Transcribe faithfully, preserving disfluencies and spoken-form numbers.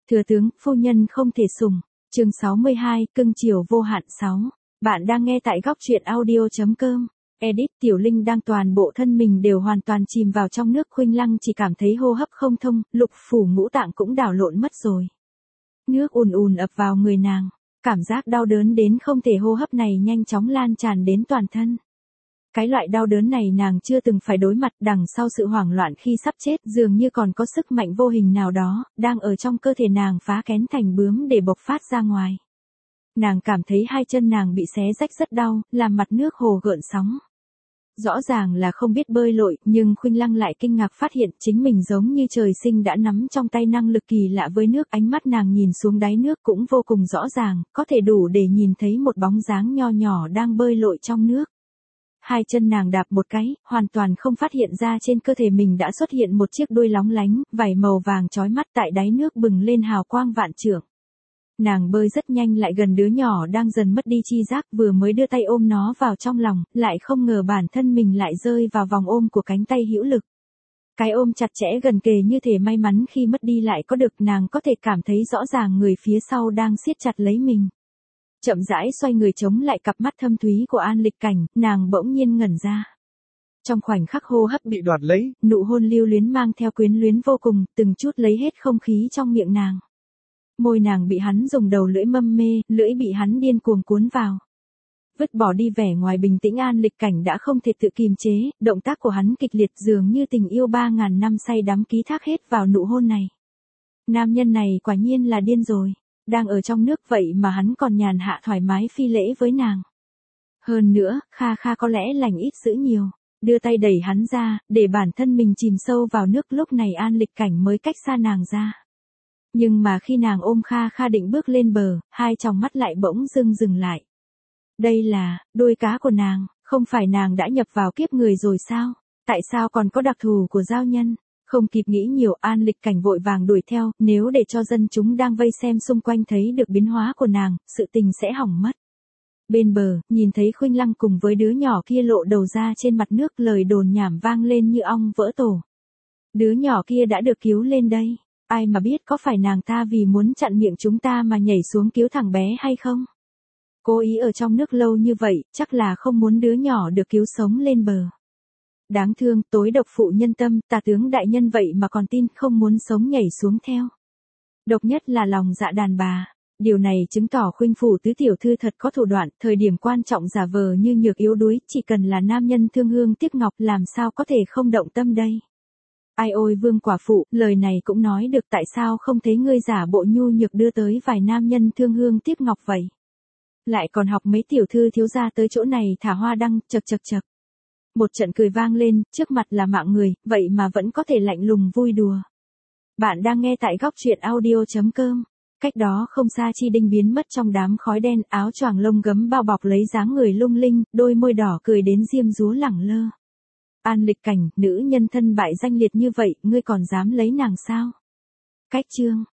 Thừa tướng, phu nhân không thể sủng. Chương sáu mươi hai, cưng chiều vô hạn sáu. Bạn đang nghe tại góc truyện audio.com. Edit. Tiểu Linh đang toàn bộ thân mình đều hoàn toàn chìm vào trong nước. Khuynh Lăng chỉ cảm thấy hô hấp không thông, lục phủ ngũ tạng cũng đảo lộn mất rồi. Nước ùn ùn ập vào người nàng, cảm giác đau đớn đến không thể hô hấp này nhanh chóng lan tràn đến toàn thân. Cái loại đau đớn này nàng chưa từng phải đối mặt, đằng sau sự hoảng loạn khi sắp chết dường như còn có sức mạnh vô hình nào đó, đang ở trong cơ thể nàng phá kén thành bướm để bộc phát ra ngoài. Nàng cảm thấy hai chân nàng bị xé rách rất đau, làm mặt nước hồ gợn sóng. Rõ ràng là không biết bơi lội, nhưng Khuynh Lăng lại kinh ngạc phát hiện chính mình giống như trời sinh đã nắm trong tay năng lực kỳ lạ với nước. Ánh mắt nàng nhìn xuống đáy nước cũng vô cùng rõ ràng, có thể đủ để nhìn thấy một bóng dáng nho nhỏ đang bơi lội trong nước. Hai chân nàng đạp một cái, hoàn toàn không phát hiện ra trên cơ thể mình đã xuất hiện một chiếc đuôi lóng lánh, vảy màu vàng chói mắt tại đáy nước bừng lên hào quang vạn trượng. Nàng bơi rất nhanh lại gần đứa nhỏ đang dần mất đi chi giác, vừa mới đưa tay ôm nó vào trong lòng, lại không ngờ bản thân mình lại rơi vào vòng ôm của cánh tay hữu lực. Cái ôm chặt chẽ gần kề như thể may mắn khi mất đi lại có được, nàng có thể cảm thấy rõ ràng người phía sau đang siết chặt lấy mình. Chậm rãi xoay người chống lại cặp mắt thâm thúy của An Lịch Cảnh, nàng bỗng nhiên ngẩn ra. Trong khoảnh khắc hô hấp bị đoạt lấy, nụ hôn lưu luyến mang theo quyến luyến vô cùng, từng chút lấy hết không khí trong miệng nàng. Môi nàng bị hắn dùng đầu lưỡi mâm mê, lưỡi bị hắn điên cuồng cuốn vào. Vứt bỏ đi vẻ ngoài bình tĩnh, An Lịch Cảnh đã không thể tự kiềm chế, động tác của hắn kịch liệt dường như tình yêu ba ngàn năm say đắm ký thác hết vào nụ hôn này. Nam nhân này quả nhiên là điên rồi. Đang ở trong nước vậy mà hắn còn nhàn hạ thoải mái phi lễ với nàng. Hơn nữa, Kha Kha có lẽ lành ít dữ nhiều. Đưa tay đẩy hắn ra, để bản thân mình chìm sâu vào nước. Lúc này An Lịch Cảnh mới cách xa nàng ra. Nhưng mà khi nàng ôm Kha Kha định bước lên bờ, hai tròng mắt lại bỗng dưng dừng lại. Đây là đuôi cá của nàng, không phải nàng đã nhập vào kiếp người rồi sao? Tại sao còn có đặc thù của giao nhân? Không kịp nghĩ nhiều, An Lịch Cảnh vội vàng đuổi theo, nếu để cho dân chúng đang vây xem xung quanh thấy được biến hóa của nàng, sự tình sẽ hỏng mất. Bên bờ, nhìn thấy Khuynh Lăng cùng với đứa nhỏ kia lộ đầu ra trên mặt nước, lời đồn nhảm vang lên như ong vỡ tổ. Đứa nhỏ kia đã được cứu lên đây, ai mà biết có phải nàng ta vì muốn chặn miệng chúng ta mà nhảy xuống cứu thằng bé hay không? Cố ý ở trong nước lâu như vậy, chắc là không muốn đứa nhỏ được cứu sống lên bờ. Đáng thương, tối độc phụ nhân tâm, tà tướng đại nhân vậy mà còn tin, không muốn sống nhảy xuống theo. Độc nhất là lòng dạ đàn bà. Điều này chứng tỏ Khuynh phủ tứ tiểu thư thật có thủ đoạn, thời điểm quan trọng giả vờ như nhược yếu đuối, chỉ cần là nam nhân thương hương tiếc ngọc làm sao có thể không động tâm đây. Ai ôi vương quả phụ, lời này cũng nói được, tại sao không thấy ngươi giả bộ nhu nhược đưa tới vài nam nhân thương hương tiếc ngọc vậy? Lại còn học mấy tiểu thư thiếu gia tới chỗ này thả hoa đăng, chật chật chật. Một trận cười vang lên, trước mặt là mạng người, vậy mà vẫn có thể lạnh lùng vui đùa. Bạn đang nghe tại góc truyện audio.com. Cách đó không xa Chi Đinh biến mất trong đám khói đen, áo choàng lông gấm bao bọc lấy dáng người lung linh, đôi môi đỏ cười đến diêm dúa lẳng lơ. An Lịch Cảnh, nữ nhân thân bại danh liệt như vậy, ngươi còn dám lấy nàng sao? Cách chương.